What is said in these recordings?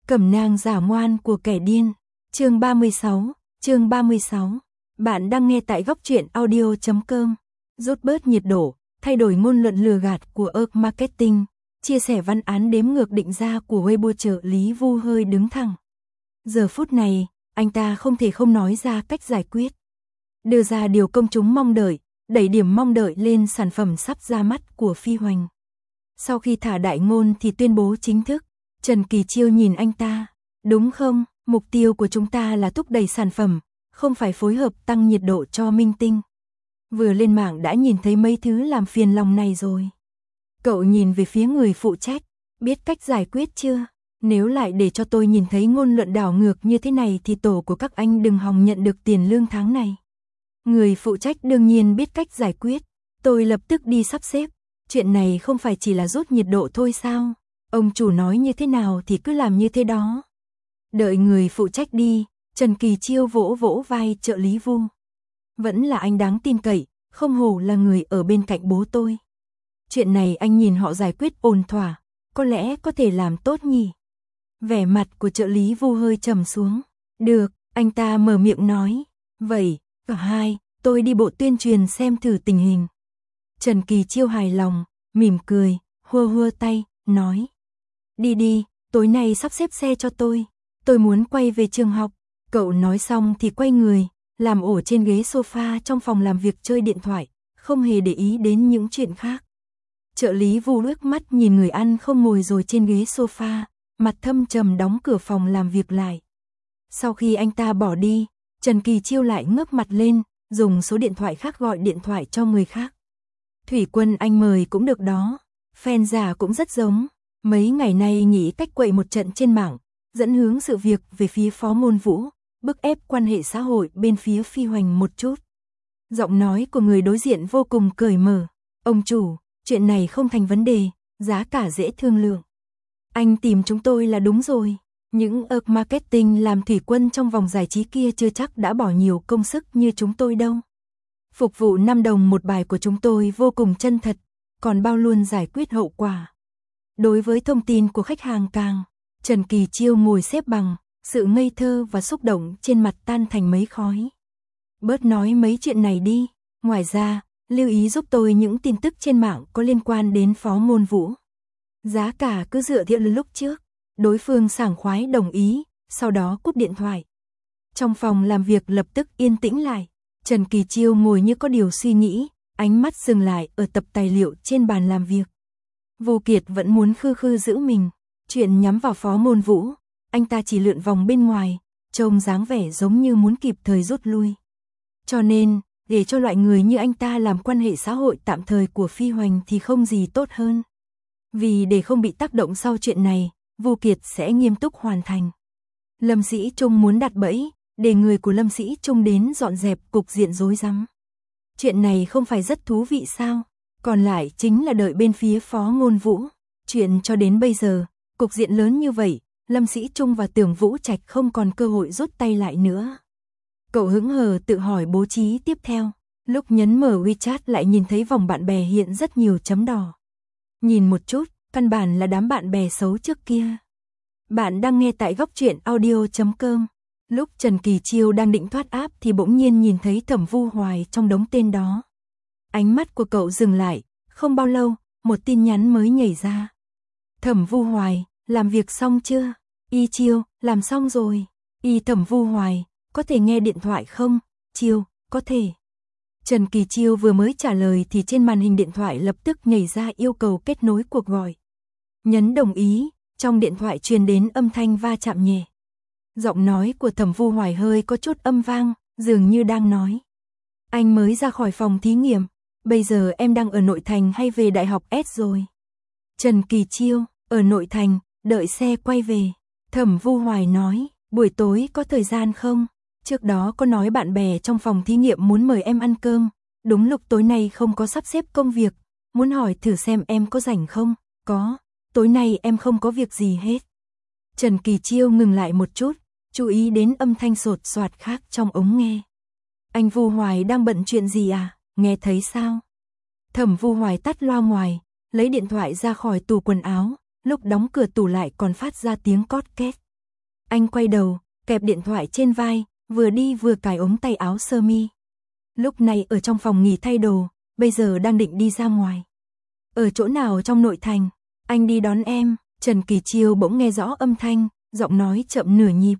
Cẩm nang giả ngoan của kẻ điên. Chương 36. Bạn đang nghe tại góc truyện audio.com. Rút bớt nhiệt độ, thay đổi ngôn luận lừa gạt của Earth Marketing, chia sẻ văn án đếm ngược định giá của Weibo trợ lý Vu hơi đứng thẳng. Giờ phút này, anh ta không thể không nói ra cách giải quyết. Đưa ra điều công chúng mong đợi, đẩy điểm mong đợi lên sản phẩm sắp ra mắt của Phi Hoành. Sau khi thả đại ngôn thì tuyên bố chính thức. Trần Kỳ Chiêu nhìn anh ta, đúng không, mục tiêu của chúng ta là thúc đẩy sản phẩm, không phải phối hợp tăng nhiệt độ cho minh tinh. Vừa lên mạng đã nhìn thấy mấy thứ làm phiền lòng này rồi. Cậu nhìn về phía người phụ trách, biết cách giải quyết chưa? Nếu lại để cho tôi nhìn thấy ngôn luận đảo ngược như thế này thì tổ của các anh đừng hòng nhận được tiền lương tháng này. Người phụ trách đương nhiên biết cách giải quyết, tôi lập tức đi sắp xếp. Chuyện này không phải chỉ là rút nhiệt độ thôi sao? Ông chủ nói như thế nào thì cứ làm như thế đó. Đợi người phụ trách đi, Trần Kỳ Chiêu vỗ vỗ vai trợ lý Vu. Vẫn là anh đáng tin cậy, không hổ là người ở bên cạnh bố tôi. Chuyện này anh nhìn họ giải quyết ổn thỏa, có lẽ có thể làm tốt nhỉ. Vẻ mặt của trợ lý Vu hơi trầm xuống. Được, anh ta mở miệng nói. Vậy, cả hai, tôi đi bộ tuyên truyền xem thử tình hình. Trần Kỳ Chiêu hài lòng, mỉm cười, hua tay, nói. Đi, tối nay sắp xếp xe cho tôi muốn quay về trường học. Cậu nói xong thì quay người, làm ổ trên ghế sofa trong phòng làm việc chơi điện thoại, không hề để ý đến những chuyện khác. Trợ lý Vu liếc mắt nhìn người ăn không ngồi rồi trên ghế sofa, mặt thâm trầm đóng cửa phòng làm việc lại. Sau khi anh ta bỏ đi, Trần Kỳ Chiêu lại ngước mặt lên, dùng số điện thoại khác gọi điện thoại cho người khác. Thủy Quân anh mời cũng được đó, fan giả cũng rất giống. Mấy ngày nay nghĩ cách quậy một trận trên mạng, dẫn hướng sự việc về phía Phó Ngôn Vũ, bức ép quan hệ xã hội bên phía Phi Hoành một chút. Giọng nói của người đối diện vô cùng cởi mở. Ông chủ, chuyện này không thành vấn đề, giá cả dễ thương lượng. Anh tìm chúng tôi là đúng rồi. Những Earth Marketing làm Thủy Quân trong vòng giải trí kia chưa chắc đã bỏ nhiều công sức như chúng tôi đâu. Phục vụ 5 đồng một bài của chúng tôi vô cùng chân thật, còn bao luôn giải quyết hậu quả. Đối với thông tin của khách hàng càng, Trần Kỳ Chiêu ngồi xếp bằng, sự ngây thơ và xúc động trên mặt tan thành mấy khói. Bớt nói mấy chuyện này đi, ngoài ra, lưu ý giúp tôi những tin tức trên mạng có liên quan đến Phó Ngôn Vũ. Giá cả cứ dựa theo lúc trước, đối phương sảng khoái đồng ý, sau đó cúp điện thoại. Trong phòng làm việc lập tức yên tĩnh lại, Trần Kỳ Chiêu ngồi như có điều suy nghĩ, ánh mắt dừng lại ở tập tài liệu trên bàn làm việc. Vô Kiệt vẫn muốn khư giữ mình, chuyện nhắm vào Phó Ngôn Vũ, anh ta chỉ lượn vòng bên ngoài, trông dáng vẻ giống như muốn kịp thời rút lui. Cho nên, để cho loại người như anh ta làm quan hệ xã hội tạm thời của Phi Hoành thì không gì tốt hơn. Vì để không bị tác động sau chuyện này, Vô Kiệt sẽ nghiêm túc hoàn thành. Lâm Sĩ Trung muốn đặt bẫy, để người của Lâm Sĩ Trung đến dọn dẹp cục diện rối rắm. Chuyện này không phải rất thú vị sao? Còn lại chính là đợi bên phía Phó Ngôn Vũ. Chuyện cho đến bây giờ, cục diện lớn như vậy, Lâm Sĩ Trung và Tưởng Vũ Trạch không còn cơ hội rút tay lại nữa. Cậu hững hờ tự hỏi bố trí tiếp theo. Lúc nhấn mở WeChat lại nhìn thấy vòng bạn bè hiện rất nhiều chấm đỏ. Nhìn một chút, căn bản là đám bạn bè xấu trước kia. Bạn đang nghe tại góc truyện audio.com. Lúc Trần Kỳ Chiêu đang định thoát áp thì bỗng nhiên nhìn thấy Thẩm Vu Hoài trong đống tên đó. Ánh mắt của cậu dừng lại, không bao lâu, một tin nhắn mới nhảy ra. Thẩm Vu Hoài, làm việc xong chưa? Y Chiêu, làm xong rồi. Y Thẩm Vu Hoài, có thể nghe điện thoại không? Chiêu, có thể. Trần Kỳ Chiêu vừa mới trả lời thì trên màn hình điện thoại lập tức nhảy ra yêu cầu kết nối cuộc gọi. Nhấn đồng ý, trong điện thoại truyền đến âm thanh va chạm nhẹ. Giọng nói của Thẩm Vu Hoài hơi có chút âm vang, dường như đang nói. Anh mới ra khỏi phòng thí nghiệm, bây giờ em đang ở nội thành hay về đại học S rồi? Trần Kỳ Chiêu, ở nội thành, đợi xe quay về. Thẩm Vu Hoài nói, buổi tối có thời gian không? Trước đó có nói bạn bè trong phòng thí nghiệm muốn mời em ăn cơm, đúng lúc tối nay không có sắp xếp công việc, muốn hỏi thử xem em có rảnh không? Có, tối nay em không có việc gì hết. Trần Kỳ Chiêu ngừng lại một chút, chú ý đến âm thanh sột soạt khác trong ống nghe. Anh Vu Hoài đang bận chuyện gì à? Nghe thấy sao? Thẩm Vu Hoài tắt loa ngoài, lấy điện thoại ra khỏi tủ quần áo, lúc đóng cửa tủ lại còn phát ra tiếng cót két. Anh quay đầu, kẹp điện thoại trên vai, vừa đi vừa cài ống tay áo sơ mi. Lúc này ở trong phòng nghỉ thay đồ, bây giờ đang định đi ra ngoài. Ở chỗ nào trong nội thành? Anh đi đón em. Trần Kỳ Chiêu bỗng nghe rõ âm thanh, giọng nói chậm nửa nhịp.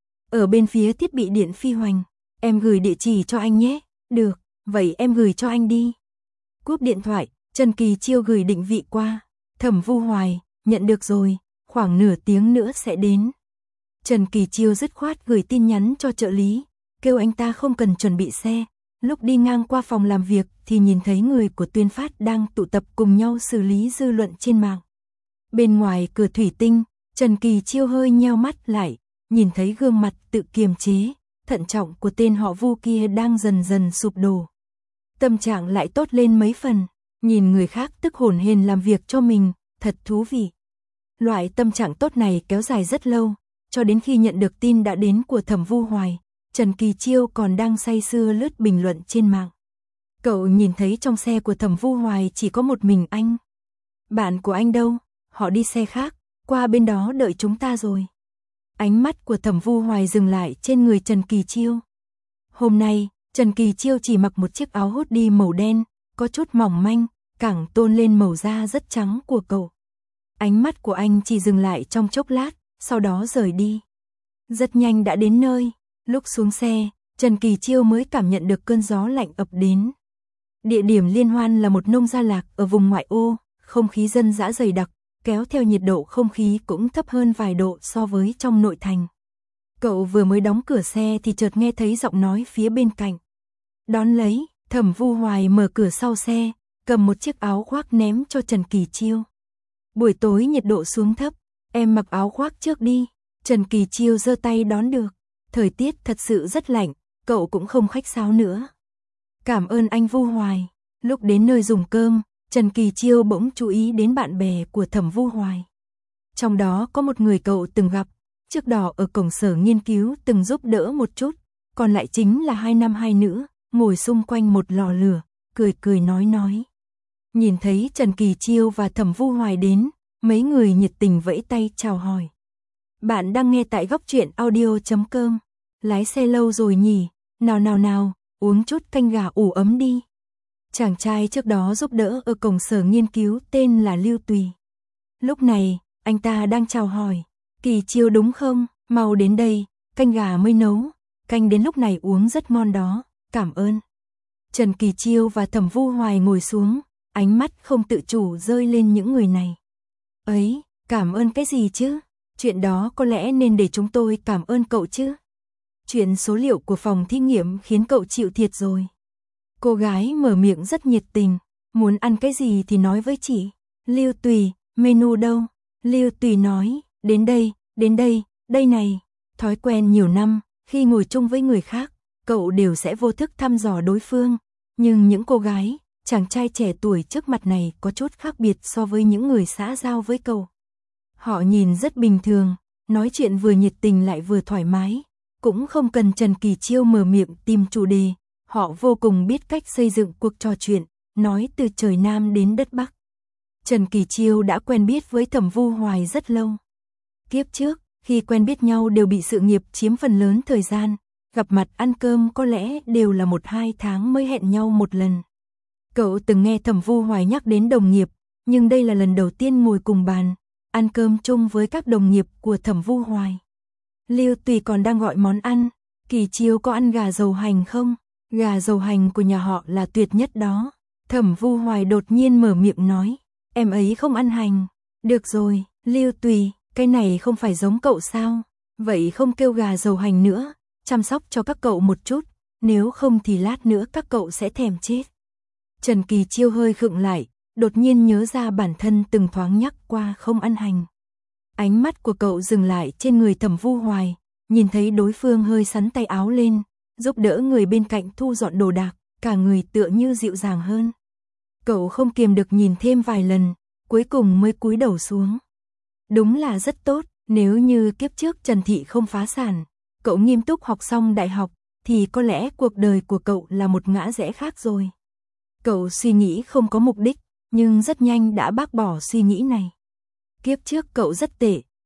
Ở bên phía thiết bị điện phi hoành, em gửi địa chỉ cho anh nhé. Được, vậy em gửi cho anh đi. Cúp điện thoại, Trần Kỳ Chiêu gửi định vị qua. Thẩm Vu Hoài, nhận được rồi, khoảng nửa tiếng nữa sẽ đến. Trần Kỳ Chiêu dứt khoát gửi tin nhắn cho trợ lý, kêu anh ta không cần chuẩn bị xe. Lúc đi ngang qua phòng làm việc thì nhìn thấy người của Tuyên Phát đang tụ tập cùng nhau xử lý dư luận trên mạng. Bên ngoài cửa thủy tinh, Trần Kỳ Chiêu hơi nheo mắt lại, nhìn thấy gương mặt tự kiềm chế, thận trọng của tên họ Vu kia đang dần dần sụp đổ. Tâm trạng lại tốt lên mấy phần, nhìn người khác tức hổn hển làm việc cho mình, thật thú vị. Loại tâm trạng tốt này kéo dài rất lâu, cho đến khi nhận được tin đã đến của Thẩm Vu Hoài, Trần Kỳ Chiêu còn đang say sưa lướt bình luận trên mạng. Cậu nhìn thấy trong xe của Thẩm Vu Hoài chỉ có một mình anh. Bạn của anh đâu? Họ đi xe khác, qua bên đó đợi chúng ta rồi. Ánh mắt của Thẩm Vu Hoài dừng lại trên người Trần Kỳ Chiêu. Hôm nay, Trần Kỳ Chiêu chỉ mặc một chiếc áo hoodie màu đen, có chút mỏng manh, càng tôn lên màu da rất trắng của cậu. Ánh mắt của anh chỉ dừng lại trong chốc lát, sau đó rời đi. Rất nhanh đã đến nơi, lúc xuống xe, Trần Kỳ Chiêu mới cảm nhận được cơn gió lạnh ập đến. Địa điểm liên hoan là một nông gia lạc ở vùng ngoại ô, không khí dân dã dày đặc, kéo theo nhiệt độ không khí cũng thấp hơn vài độ so với trong nội thành. Cậu vừa mới đóng cửa xe thì chợt nghe thấy giọng nói phía bên cạnh. Đón lấy, Thẩm Vu Hoài mở cửa sau xe, cầm một chiếc áo khoác ném cho Trần Kỳ Chiêu. Buổi tối nhiệt độ xuống thấp, em mặc áo khoác trước đi. Trần Kỳ Chiêu giơ tay đón được. Thời tiết thật sự rất lạnh, cậu cũng không khách sáo nữa. Cảm ơn anh Vu Hoài. Lúc đến nơi dùng cơm, Trần Kỳ Chiêu bỗng chú ý đến bạn bè của Thẩm Vu Hoài. Trong đó có một người cậu từng gặp, trước đó ở cổng sở nghiên cứu từng giúp đỡ một chút, còn lại chính là hai nam hai nữ, ngồi xung quanh một lò lửa, cười cười nói. Nhìn thấy Trần Kỳ Chiêu và Thẩm Vu Hoài đến, mấy người nhiệt tình vẫy tay chào hỏi. Bạn đang nghe tại góc truyện audio.com. Lái xe lâu rồi nhỉ, nào, uống chút canh gà ủ ấm đi. Chàng trai trước đó giúp đỡ ở cổng sở nghiên cứu tên là Lưu Tùy. Lúc này, anh ta đang chào hỏi, Kỳ Chiêu đúng không, mau đến đây, canh gà mới nấu, canh đến lúc này uống rất ngon đó, cảm ơn. Trần Kỳ Chiêu và Thẩm Vu Hoài ngồi xuống, ánh mắt không tự chủ rơi lên những người này. Ấy, cảm ơn cái gì chứ? Chuyện đó có lẽ nên để chúng tôi cảm ơn cậu chứ. Chuyện số liệu của phòng thí nghiệm khiến cậu chịu thiệt rồi. Cô gái mở miệng rất nhiệt tình, muốn ăn cái gì thì nói với chị. Lưu Tùy, menu đâu? Lưu Tùy nói, đến đây, đây này. Thói quen nhiều năm, khi ngồi chung với người khác, cậu đều sẽ vô thức thăm dò đối phương. Nhưng những cô gái, chàng trai trẻ tuổi trước mặt này có chút khác biệt so với những người xã giao với cậu. Họ nhìn rất bình thường, nói chuyện vừa nhiệt tình lại vừa thoải mái, cũng không cần Trần Kỳ Chiêu mở miệng tìm chủ đề, họ vô cùng biết cách xây dựng cuộc trò chuyện, nói từ trời Nam đến đất Bắc. Trần Kỳ Chiêu đã quen biết với Thẩm Vu Hoài rất lâu. Kiếp trước, khi quen biết nhau đều bị sự nghiệp chiếm phần lớn thời gian, gặp mặt ăn cơm có lẽ đều là 1-2 tháng mới hẹn nhau một lần. Cậu từng nghe Thẩm Vu Hoài nhắc đến đồng nghiệp, nhưng đây là lần đầu tiên ngồi cùng bàn, ăn cơm chung với các đồng nghiệp của Thẩm Vu Hoài. Lưu Tùy còn đang gọi món ăn, Kỳ Chiêu có ăn gà dầu hành không? Gà dầu hành của nhà họ là tuyệt nhất đó. Thẩm Vu Hoài đột nhiên mở miệng nói, em ấy không ăn hành. Được rồi, Lưu Tùy, cái này không phải giống cậu sao? Vậy không kêu gà dầu hành nữa, chăm sóc cho các cậu một chút, nếu không thì lát nữa các cậu sẽ thèm chết. Trần Kỳ Chiêu hơi khựng lại, đột nhiên nhớ ra bản thân từng thoáng nhắc qua không ăn hành. Ánh mắt của cậu dừng lại trên người Thẩm Vu Hoài, nhìn thấy đối phương hơi xắn tay áo lên, giúp đỡ người bên cạnh thu dọn đồ đạc, cả người tựa như dịu dàng hơn. Cậu không kiềm được nhìn thêm vài lần, cuối cùng mới cúi đầu xuống. Đúng là rất tốt, nếu như kiếp trước Trần Thị không phá sản, cậu nghiêm túc học xong đại học, thì có lẽ cuộc đời của cậu là một ngã rẽ khác rồi. Cậu suy nghĩ không có mục đích, nhưng rất nhanh đã bác bỏ suy nghĩ này. Kiếp trước cậu rất tệ,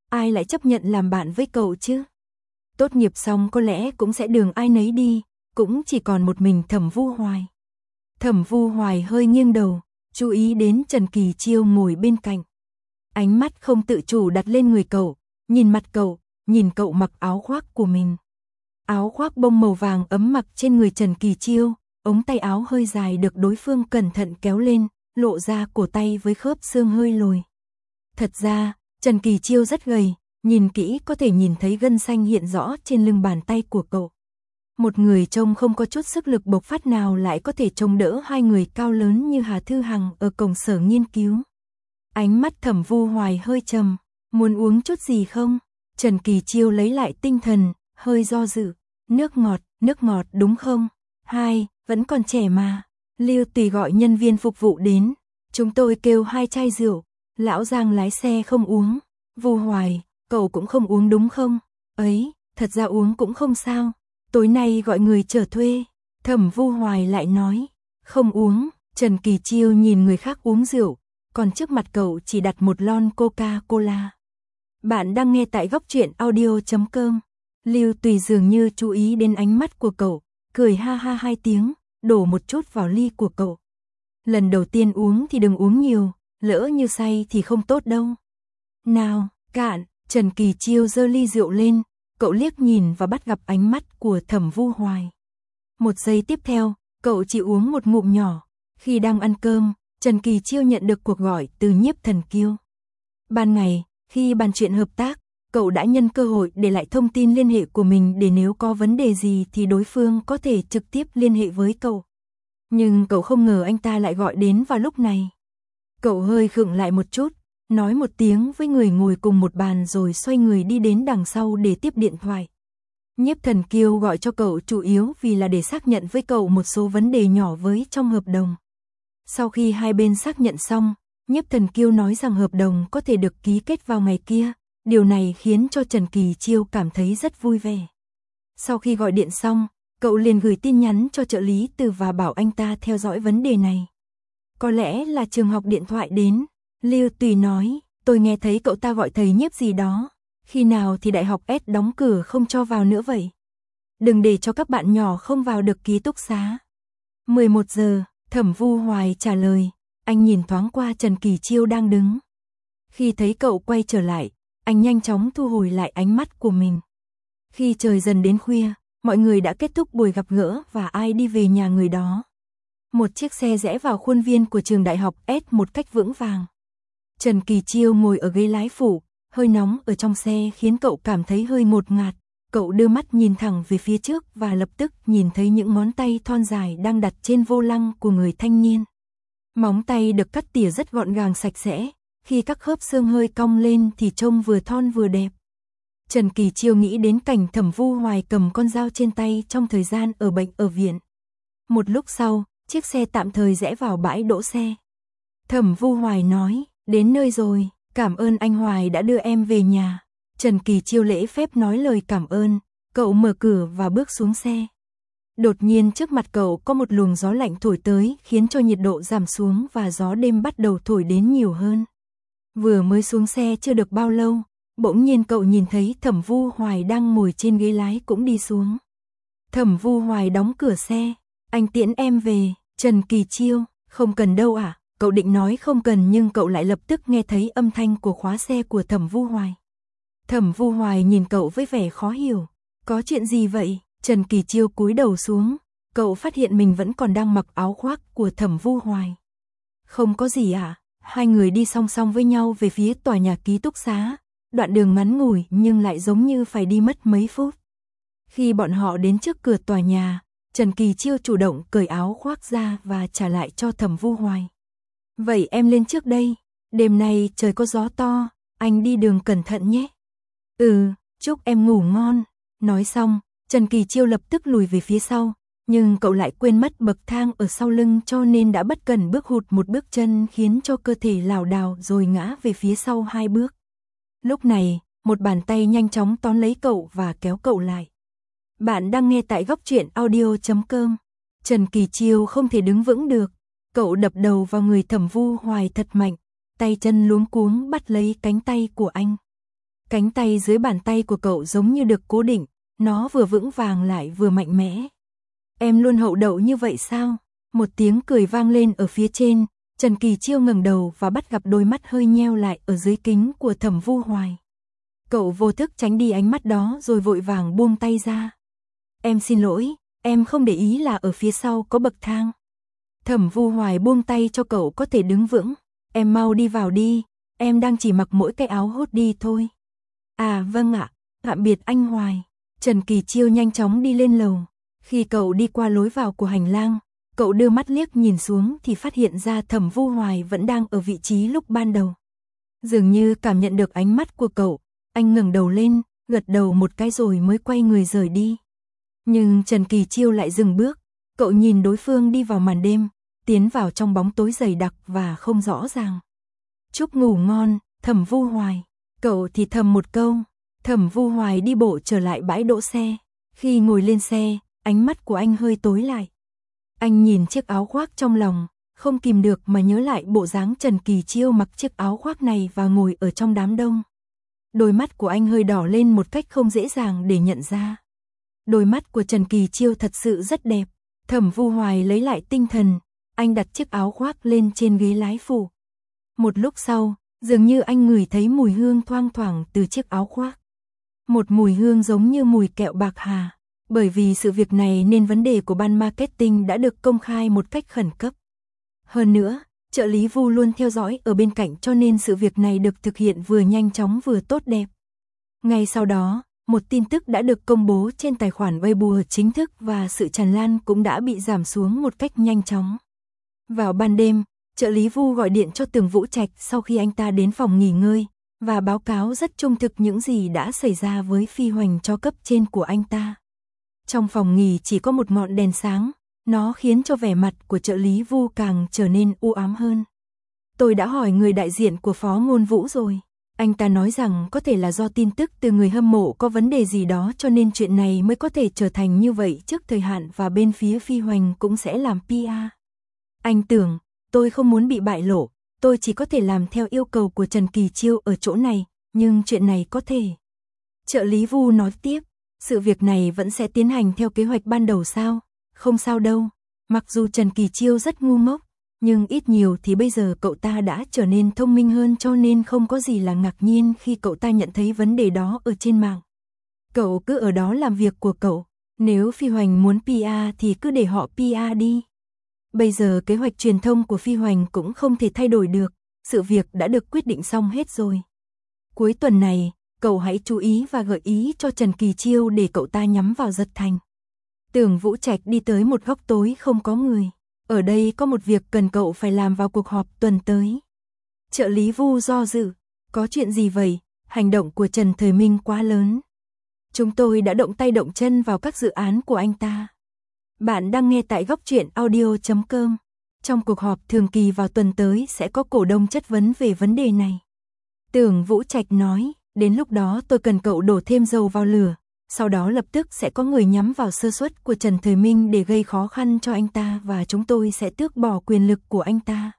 ai lại chấp nhận làm bạn với cậu chứ? Tốt nghiệp xong có lẽ cũng sẽ đường ai nấy đi, cũng chỉ còn một mình Thẩm Vu Hoài. Thẩm Vu Hoài hơi nghiêng đầu, chú ý đến Trần Kỳ Chiêu ngồi bên cạnh. Ánh mắt không tự chủ đặt lên người cậu, nhìn mặt cậu, nhìn cậu mặc áo khoác của mình. Áo khoác bông màu vàng ấm mặc trên người Trần Kỳ Chiêu, ống tay áo hơi dài được đối phương cẩn thận kéo lên, lộ ra cổ tay với khớp xương hơi lồi. Thật ra, Trần Kỳ Chiêu rất gầy, nhìn kỹ có thể nhìn thấy gân xanh hiện rõ trên lưng bàn tay của cậu. Một người trông không có chút sức lực bộc phát nào lại có thể trông đỡ hai người cao lớn như Hà Thư Hằng ở cổng sở nghiên cứu. Ánh mắt Thẩm Vu Hoài hơi trầm, muốn uống chút gì không? Trần Kỳ Chiêu lấy lại tinh thần, hơi do dự. Nước ngọt đúng không? Hai, vẫn còn trẻ mà. Lưu Tùy gọi nhân viên phục vụ đến. Chúng tôi kêu 2 chai rượu. Lão Giang lái xe không uống. Vu Hoài, cậu cũng không uống đúng không? Ấy, thật ra uống cũng không sao. Tối nay gọi người chở thuê. Thẩm Vu Hoài lại nói. Không uống. Trần Kỳ Chiêu nhìn người khác uống rượu, còn trước mặt cậu chỉ đặt một lon Coca-Cola. Bạn đang nghe tại góc truyện audio.com. Lưu Tùy dường như chú ý đến ánh mắt của cậu, cười ha ha 2 tiếng, đổ một chút vào ly của cậu. Lần đầu tiên uống thì đừng uống nhiều, lỡ như say thì không tốt đâu. Nào, cạn. Trần Kỳ Chiêu giơ ly rượu lên, cậu liếc nhìn và bắt gặp ánh mắt của Thẩm Vu Hoài. Một giây tiếp theo, cậu chỉ uống một ngụm nhỏ. Khi đang ăn cơm, Trần Kỳ Chiêu nhận được cuộc gọi từ Nhiếp Thần Kiêu. Ban ngày, khi bàn chuyện hợp tác, cậu đã nhân cơ hội để lại thông tin liên hệ của mình để nếu có vấn đề gì thì đối phương có thể trực tiếp liên hệ với cậu. Nhưng cậu không ngờ anh ta lại gọi đến vào lúc này. Cậu hơi khựng lại một chút, nói một tiếng với người ngồi cùng một bàn rồi xoay người đi đến đằng sau để tiếp điện thoại. Nhiếp Thần Kiêu gọi cho cậu chủ yếu vì là để xác nhận với cậu một số vấn đề nhỏ với trong hợp đồng. Sau khi hai bên xác nhận xong, Nhiếp Thần Kiêu nói rằng hợp đồng có thể được ký kết vào ngày kia, điều này khiến cho Trần Kỳ Chiêu cảm thấy rất vui vẻ. Sau khi gọi điện xong, cậu liền gửi tin nhắn cho trợ lý Từ và bảo anh ta theo dõi vấn đề này. Có lẽ là trường học điện thoại đến, Lưu Tùy nói, tôi nghe thấy cậu ta gọi thầy Nhiếp gì đó, khi nào thì đại học S đóng cửa không cho vào nữa vậy? Đừng để cho các bạn nhỏ không vào được ký túc xá. 11 giờ, Thẩm Vu Hoài trả lời, anh nhìn thoáng qua Trần Kỳ Chiêu đang đứng. Khi thấy cậu quay trở lại, anh nhanh chóng thu hồi lại ánh mắt của mình. Khi trời dần đến khuya, mọi người đã kết thúc buổi gặp gỡ và ai đi về nhà người đó. Một chiếc xe rẽ vào khuôn viên của trường đại học S một cách vững vàng. Trần Kỳ Chiêu ngồi ở ghế lái phụ, hơi nóng ở trong xe khiến cậu cảm thấy hơi ngột ngạt. Cậu đưa mắt nhìn thẳng về phía trước và lập tức nhìn thấy những ngón tay thon dài đang đặt trên vô lăng của người thanh niên. Móng tay được cắt tỉa rất gọn gàng sạch sẽ, khi các khớp xương hơi cong lên thì trông vừa thon vừa đẹp. Trần Kỳ Chiêu nghĩ đến cảnh Thẩm Vu Hoài cầm con dao trên tay trong thời gian ở bệnh ở viện. Một lúc sau, chiếc xe tạm thời rẽ vào bãi đỗ xe. Thẩm Vu Hoài nói, đến nơi rồi, cảm ơn anh Hoài đã đưa em về nhà. Trần Kỳ Chiêu lễ phép nói lời cảm ơn, cậu mở cửa và bước xuống xe. Đột nhiên trước mặt cậu có một luồng gió lạnh thổi tới khiến cho nhiệt độ giảm xuống và gió đêm bắt đầu thổi đến nhiều hơn. Vừa mới xuống xe chưa được bao lâu, bỗng nhiên cậu nhìn thấy Thẩm Vu Hoài đang ngồi trên ghế lái cũng đi xuống. Thẩm Vu Hoài đóng cửa xe, anh tiễn em về. Trần Kỳ Chiêu, không cần đâu à? Cậu định nói không cần nhưng cậu lại lập tức nghe thấy âm thanh của khóa xe của Thẩm Vu Hoài. Thẩm Vu Hoài nhìn cậu với vẻ khó hiểu, có chuyện gì vậy? Trần Kỳ Chiêu cúi đầu xuống, cậu phát hiện mình vẫn còn đang mặc áo khoác của Thẩm Vu Hoài. Không có gì à? Hai người đi song song với nhau về phía tòa nhà ký túc xá, đoạn đường ngắn ngủi nhưng lại giống như phải đi mất mấy phút. Khi bọn họ đến trước cửa tòa nhà, Trần Kỳ Chiêu chủ động cởi áo khoác ra và trả lại cho Thẩm Vu Hoài. Vậy em lên trước đây, đêm nay trời có gió to, anh đi đường cẩn thận nhé. Chúc em ngủ ngon. Nói xong, Trần Kỳ Chiêu lập tức lùi về phía sau, nhưng cậu lại quên mất bậc thang ở sau lưng cho nên đã bất cẩn bước hụt một bước chân khiến cho cơ thể lảo đảo rồi ngã về phía sau 2 bước. Lúc này, một bàn tay nhanh chóng tóm lấy cậu và kéo cậu lại. Bạn đang nghe tại góc truyện audio.com. Trần Kỳ Chiêu không thể đứng vững được, cậu đập đầu vào người Thẩm Vu Hoài thật mạnh, tay chân luống cuống bắt lấy cánh tay của anh. Cánh tay dưới bàn tay của cậu giống như được cố định, nó vừa vững vàng lại vừa mạnh mẽ. Em luôn hậu đậu như vậy sao? Một tiếng cười vang lên ở phía trên, Trần Kỳ Chiêu ngẩng đầu và bắt gặp đôi mắt hơi nheo lại ở dưới kính của Thẩm Vu Hoài. Cậu vô thức tránh đi ánh mắt đó rồi vội vàng buông tay ra. Em xin lỗi, em không để ý là ở phía sau có bậc thang. Thẩm Vu Hoài buông tay cho cậu có thể đứng vững. Em mau đi vào đi, em đang chỉ mặc mỗi cái áo hốt đi thôi. À vâng ạ, tạm biệt anh Hoài. Trần Kỳ Chiêu nhanh chóng đi lên lầu. Khi cậu đi qua lối vào của hành lang, cậu đưa mắt liếc nhìn xuống thì phát hiện ra Thẩm Vu Hoài vẫn đang ở vị trí lúc ban đầu. Dường như cảm nhận được ánh mắt của cậu, anh ngẩng đầu lên, gật đầu một cái rồi mới quay người rời đi. Nhưng Trần Kỳ Chiêu lại dừng bước, cậu nhìn đối phương đi vào màn đêm, tiến vào trong bóng tối dày đặc và không rõ ràng. Chúc ngủ ngon, Thẩm Vu Hoài. Cậu thì thầm một câu. Thẩm Vu Hoài đi bộ trở lại bãi đỗ xe. Khi ngồi lên xe, ánh mắt của anh hơi tối lại. Anh nhìn chiếc áo khoác trong lòng, không kìm được mà nhớ lại bộ dáng Trần Kỳ Chiêu mặc chiếc áo khoác này và ngồi ở trong đám đông. Đôi mắt của anh hơi đỏ lên một cách không dễ dàng để nhận ra. Đôi mắt của Trần Kỳ Chiêu thật sự rất đẹp. Thẩm Vu Hoài lấy lại tinh thần, anh đặt chiếc áo khoác lên trên ghế lái phụ. Một lúc sau, dường như anh ngửi thấy mùi hương thoang thoảng từ chiếc áo khoác. Một mùi hương giống như mùi kẹo bạc hà. Bởi vì sự việc này nên vấn đề của ban marketing đã được công khai một cách khẩn cấp. Hơn nữa, trợ lý Vu luôn theo dõi ở bên cạnh cho nên sự việc này được thực hiện vừa nhanh chóng vừa tốt đẹp. Ngay sau đó, một tin tức đã được công bố trên tài khoản Weibo chính thức và sự tràn lan cũng đã bị giảm xuống một cách nhanh chóng. Vào ban đêm, trợ lý Vu gọi điện cho Tường Vũ Trạch sau khi anh ta đến phòng nghỉ ngơi và báo cáo rất trung thực những gì đã xảy ra với Phi Hoành cho cấp trên của anh ta. Trong phòng nghỉ chỉ có một ngọn đèn sáng, nó khiến cho vẻ mặt của trợ lý Vu càng trở nên u ám hơn. Tôi đã hỏi người đại diện của Phó Ngôn Vũ rồi. Anh ta nói rằng có thể là do tin tức từ người hâm mộ có vấn đề gì đó cho nên chuyện này mới có thể trở thành như vậy trước thời hạn và bên phía Phi Hoành cũng sẽ làm PR. Anh tưởng, tôi không muốn bị bại lộ, tôi chỉ có thể làm theo yêu cầu của Trần Kỳ Chiêu ở chỗ này, nhưng chuyện này có thể. Trợ lý Vu nói tiếp, sự việc này vẫn sẽ tiến hành theo kế hoạch ban đầu sao? Không sao đâu, mặc dù Trần Kỳ Chiêu rất ngu ngốc, nhưng ít nhiều thì bây giờ cậu ta đã trở nên thông minh hơn cho nên không có gì là ngạc nhiên khi cậu ta nhận thấy vấn đề đó ở trên mạng. Cậu cứ ở đó làm việc của cậu, nếu Phi Hoành muốn PR thì cứ để họ PR đi. Bây giờ kế hoạch truyền thông của Phi Hoành cũng không thể thay đổi được, sự việc đã được quyết định xong hết rồi. Cuối tuần này, cậu hãy chú ý và gợi ý cho Trần Kỳ Chiêu để cậu ta nhắm vào Giật Thành. Tưởng Vũ Trạch đi tới một góc tối không có người. Ở đây có một việc cần cậu phải làm vào cuộc họp tuần tới. Trợ lý Vu do dự. Có chuyện gì vậy? Hành động của Trần Thời Minh quá lớn. Chúng tôi đã động tay động chân vào các dự án của anh ta. Bạn đang nghe tại góc truyện audio.com. Trong cuộc họp thường kỳ vào tuần tới sẽ có cổ đông chất vấn về vấn đề này. Tưởng Vũ Trạch nói, đến lúc đó tôi cần cậu đổ thêm dầu vào lửa. Sau đó lập tức sẽ có người nhắm vào sơ suất của Trần Thời Minh để gây khó khăn cho anh ta và chúng tôi sẽ tước bỏ quyền lực của anh ta.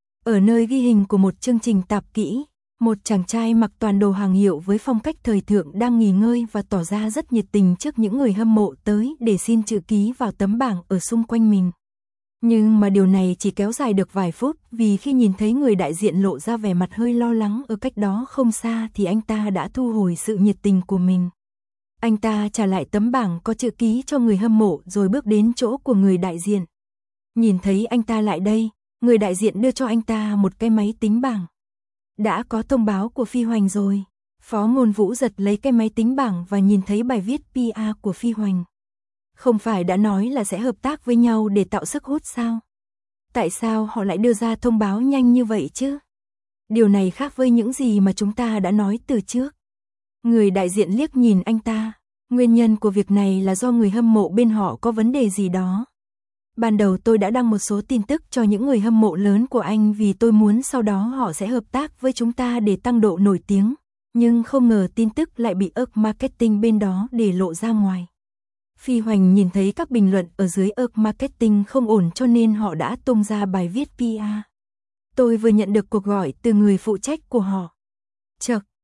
Ở nơi ghi hình của một chương trình tạp kỹ, một chàng trai mặc toàn đồ hàng hiệu với phong cách thời thượng đang nghỉ ngơi và tỏ ra rất nhiệt tình trước những người hâm mộ tới để xin chữ ký vào tấm bảng ở xung quanh mình. Nhưng mà điều này chỉ kéo dài được vài phút vì khi nhìn thấy người đại diện lộ ra vẻ mặt hơi lo lắng ở cách đó không xa thì anh ta đã thu hồi sự nhiệt tình của mình. Anh ta trả lại tấm bảng có chữ ký cho người hâm mộ rồi bước đến chỗ của người đại diện. Nhìn thấy anh ta lại đây, người đại diện đưa cho anh ta một cái máy tính bảng. Đã có thông báo của Phi Hoành rồi. Phó Ngôn Vũ giật lấy cái máy tính bảng và nhìn thấy bài viết PR của Phi Hoành. Không phải đã nói là sẽ hợp tác với nhau để tạo sức hút sao? Tại sao họ lại đưa ra thông báo nhanh như vậy chứ? Điều này khác với những gì mà chúng ta đã nói từ trước. Người đại diện liếc nhìn anh ta. Nguyên nhân của việc này là do người hâm mộ bên họ có vấn đề gì đó. Ban đầu tôi đã đăng một số tin tức cho những người hâm mộ lớn của anh vì tôi muốn sau đó họ sẽ hợp tác với chúng ta để tăng độ nổi tiếng. Nhưng không ngờ tin tức lại bị Earth Marketing bên đó để lộ ra ngoài. Phi Hoành nhìn thấy các bình luận ở dưới Earth Marketing không ổn cho nên họ đã tung ra bài viết PR. Tôi vừa nhận được cuộc gọi từ người phụ trách của họ. Chậc,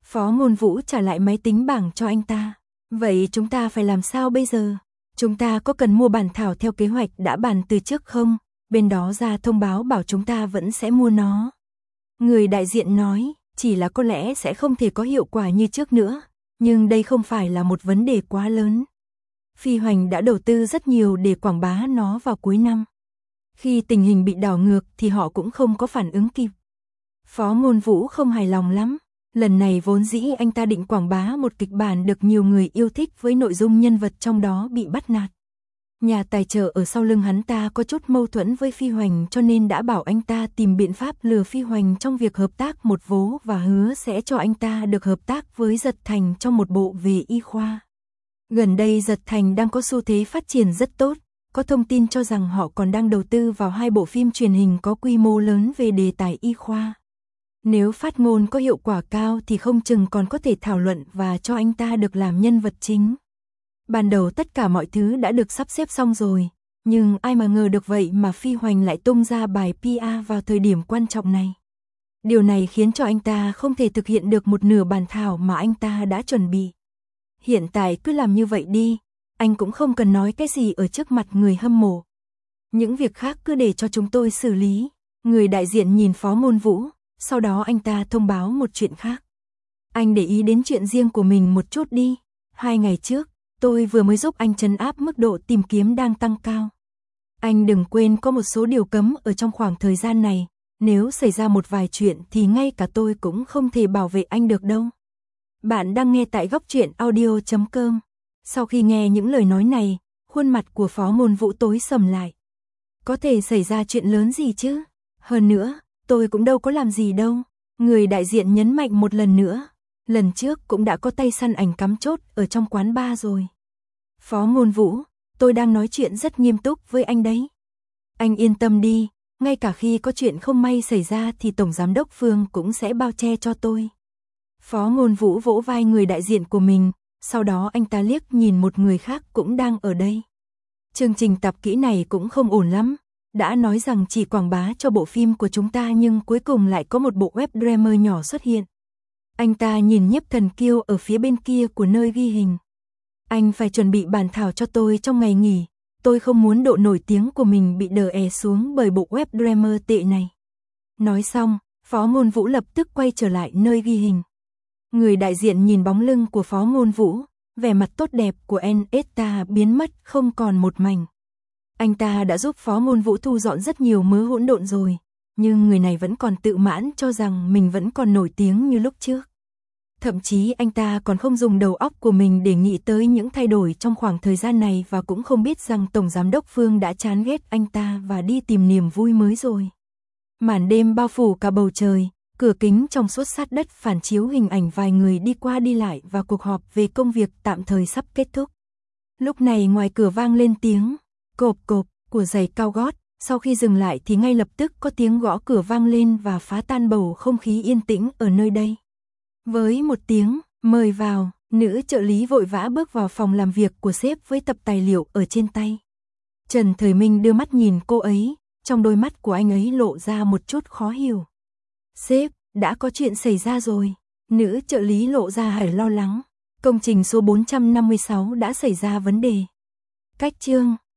Phó Ngôn Vũ trả lại máy tính bảng cho anh ta. Vậy chúng ta phải làm sao bây giờ? Chúng ta có cần mua bản thảo theo kế hoạch đã bàn từ trước không? Bên đó ra thông báo bảo chúng ta vẫn sẽ mua nó. Người đại diện nói, chỉ là có lẽ sẽ không thể có hiệu quả như trước nữa, nhưng đây không phải là một vấn đề quá lớn. Phi Hoành đã đầu tư rất nhiều để quảng bá nó vào cuối năm. Khi tình hình bị đảo ngược thì họ cũng không có phản ứng kịp. Phó Ngôn Vũ không hài lòng lắm. Lần này vốn dĩ anh ta định quảng bá một kịch bản được nhiều người yêu thích với nội dung nhân vật trong đó bị bắt nạt. Nhà tài trợ ở sau lưng hắn ta có chút mâu thuẫn với Phi Hoành cho nên đã bảo anh ta tìm biện pháp lừa Phi Hoành trong việc hợp tác một vố và hứa sẽ cho anh ta được hợp tác với Giật Thành trong một bộ về y khoa. Gần đây Giật Thành đang có xu thế phát triển rất tốt, có thông tin cho rằng họ còn đang đầu tư vào 2 bộ phim truyền hình có quy mô lớn về đề tài y khoa. Nếu phát ngôn có hiệu quả cao thì không chừng còn có thể thảo luận và cho anh ta được làm nhân vật chính. Ban đầu tất cả mọi thứ đã được sắp xếp xong rồi, nhưng ai mà ngờ được vậy mà Phi Hoành lại tung ra bài PR vào thời điểm quan trọng này. Điều này khiến cho anh ta không thể thực hiện được một nửa bản thảo mà anh ta đã chuẩn bị. Hiện tại cứ làm như vậy đi, anh cũng không cần nói cái gì ở trước mặt người hâm mộ. Những việc khác cứ để cho chúng tôi xử lý. Người đại diện nhìn Phó Ngôn Vũ, sau đó anh ta thông báo một chuyện khác. Anh để ý đến chuyện riêng của mình một chút đi. 2 ngày trước, tôi vừa mới giúp anh trấn áp mức độ tìm kiếm đang tăng cao. Anh đừng quên có một số điều cấm ở trong khoảng thời gian này, nếu xảy ra một vài chuyện thì ngay cả tôi cũng không thể bảo vệ anh được đâu. Bạn đang nghe tại Góc Truyện Audio.com. Sau khi nghe những lời nói này, khuôn mặt của Phó Ngôn Vũ tối sầm lại. Có thể xảy ra chuyện lớn gì chứ? Hơn nữa, tôi cũng đâu có làm gì đâu. Người đại diện nhấn mạnh một lần nữa. Lần trước cũng đã có tay săn ảnh cắm chốt ở trong quán bar rồi. Phó Ngôn Vũ, tôi đang nói chuyện rất nghiêm túc với anh đấy. Anh yên tâm đi, ngay cả khi có chuyện không may xảy ra thì Tổng Giám đốc Phương cũng sẽ bao che cho tôi. Phó Ngôn Vũ vỗ vai người đại diện của mình, sau đó anh ta liếc nhìn một người khác cũng đang ở đây. Chương trình tập kỹ này cũng không ổn lắm. Đã nói rằng chỉ quảng bá cho bộ phim của chúng ta nhưng cuối cùng lại có một bộ web drama nhỏ xuất hiện. Anh ta nhìn Nhiếp Thần Kiêu ở phía bên kia của nơi ghi hình. Anh phải chuẩn bị bản thảo cho tôi trong ngày nghỉ. Tôi không muốn độ nổi tiếng của mình bị đè xuống bởi bộ web drama tệ này. Nói xong, Phó Ngôn Vũ lập tức quay trở lại nơi ghi hình. Người đại diện nhìn bóng lưng của Phó Ngôn Vũ, vẻ mặt tốt đẹp của Nesta biến mất không còn một mảnh. Anh ta đã giúp Phó Ngôn Vũ thu dọn rất nhiều mớ hỗn độn rồi, nhưng người này vẫn còn tự mãn cho rằng mình vẫn còn nổi tiếng như lúc trước. Thậm chí anh ta còn không dùng đầu óc của mình để nghĩ tới những thay đổi trong khoảng thời gian này và cũng không biết rằng Tổng Giám đốc Phương đã chán ghét anh ta và đi tìm niềm vui mới rồi. Màn đêm bao phủ cả bầu trời, cửa kính trong suốt sát đất phản chiếu hình ảnh vài người đi qua đi lại và cuộc họp về công việc tạm thời sắp kết thúc. Lúc này ngoài cửa vang lên tiếng cộp cộp của giày cao gót, sau khi dừng lại thì ngay lập tức có tiếng gõ cửa vang lên và phá tan bầu không khí yên tĩnh ở nơi đây. Với một tiếng mời vào, nữ trợ lý vội vã bước vào phòng làm việc của sếp với tập tài liệu ở trên tay. Trần Thời Minh đưa mắt nhìn cô ấy, trong đôi mắt của anh ấy lộ ra một chút khó hiểu. Sếp, đã có chuyện xảy ra rồi. Nữ trợ lý lộ ra vẻ lo lắng. Công trình số 456 đã xảy ra vấn đề. Cách chương